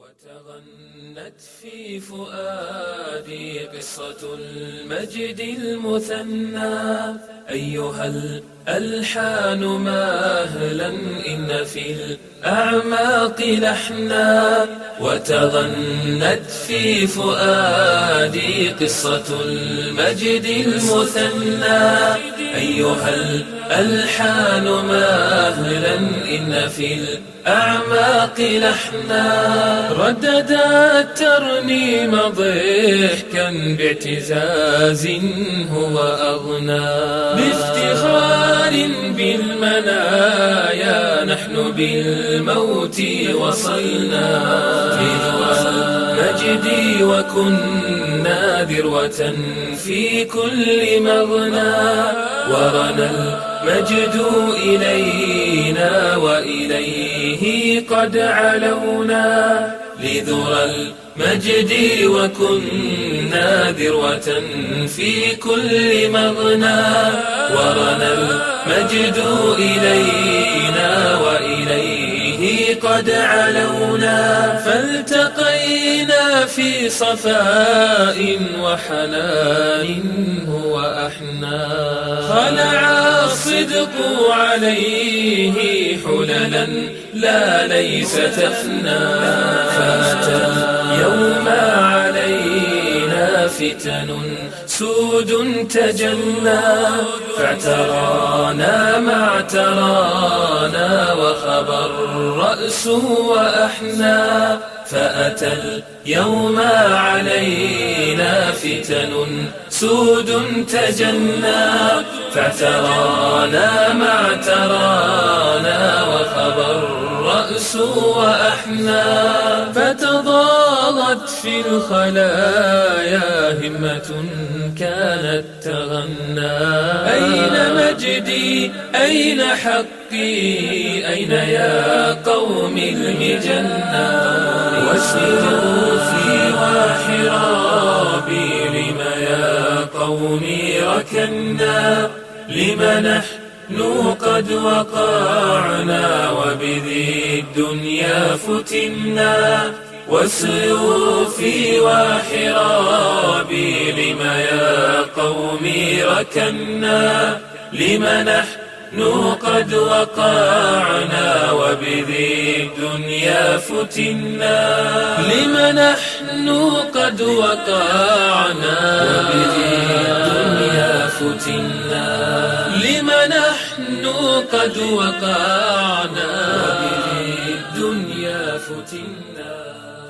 وتغنت في فؤادي قصة المجد المثنى أيها الألحان مهلا إن في الأعماق لحنا وتغنت في فؤادي قصة المجد المثنى أيها الألحان مهلا إن في الأعماق لحنا رددت ترنيم ضحكا باعتزاز هو أغنى بافتخار بالمنايا نحن بالموت وصلنا لذوى المجد وكنا ذروة في كل مغنى ورنا المجد إلينا وإليه قد علونا لذرى المجد وكنا ذروة في كل مغنى ورنا المجد إلينا وإليه قد علونا فالتقينا في صفاء وحنان هو أحنى خلع الصدق عليه حللا لا ليس تفنى فأتى اليوم علينا فتن سود تجلى فاعترانا ما اعترانا وخبى الرأس وأحنى فأتى اليوم علينا فتن سود تجلى فاعترانا ما اعترانا وخبى الرأس وأحنى فتضاضت في الخلايا همة كانت تغنى أين مجدي أين حقي أين يا قوم المجنى وسيوفي وحرابي لم يا قومي ركنا لم نحن قد وقعنا وبذي الدنيا فتنا وسيوفي وحرابي لم يا قومي ركنا لم نحن قد وقعنا وبذي الدنيا فتنا لم نحن قد وقعنا وبذي الدنيا فتنا لم نحن قد وقعنا وبذي الدنيا فتنا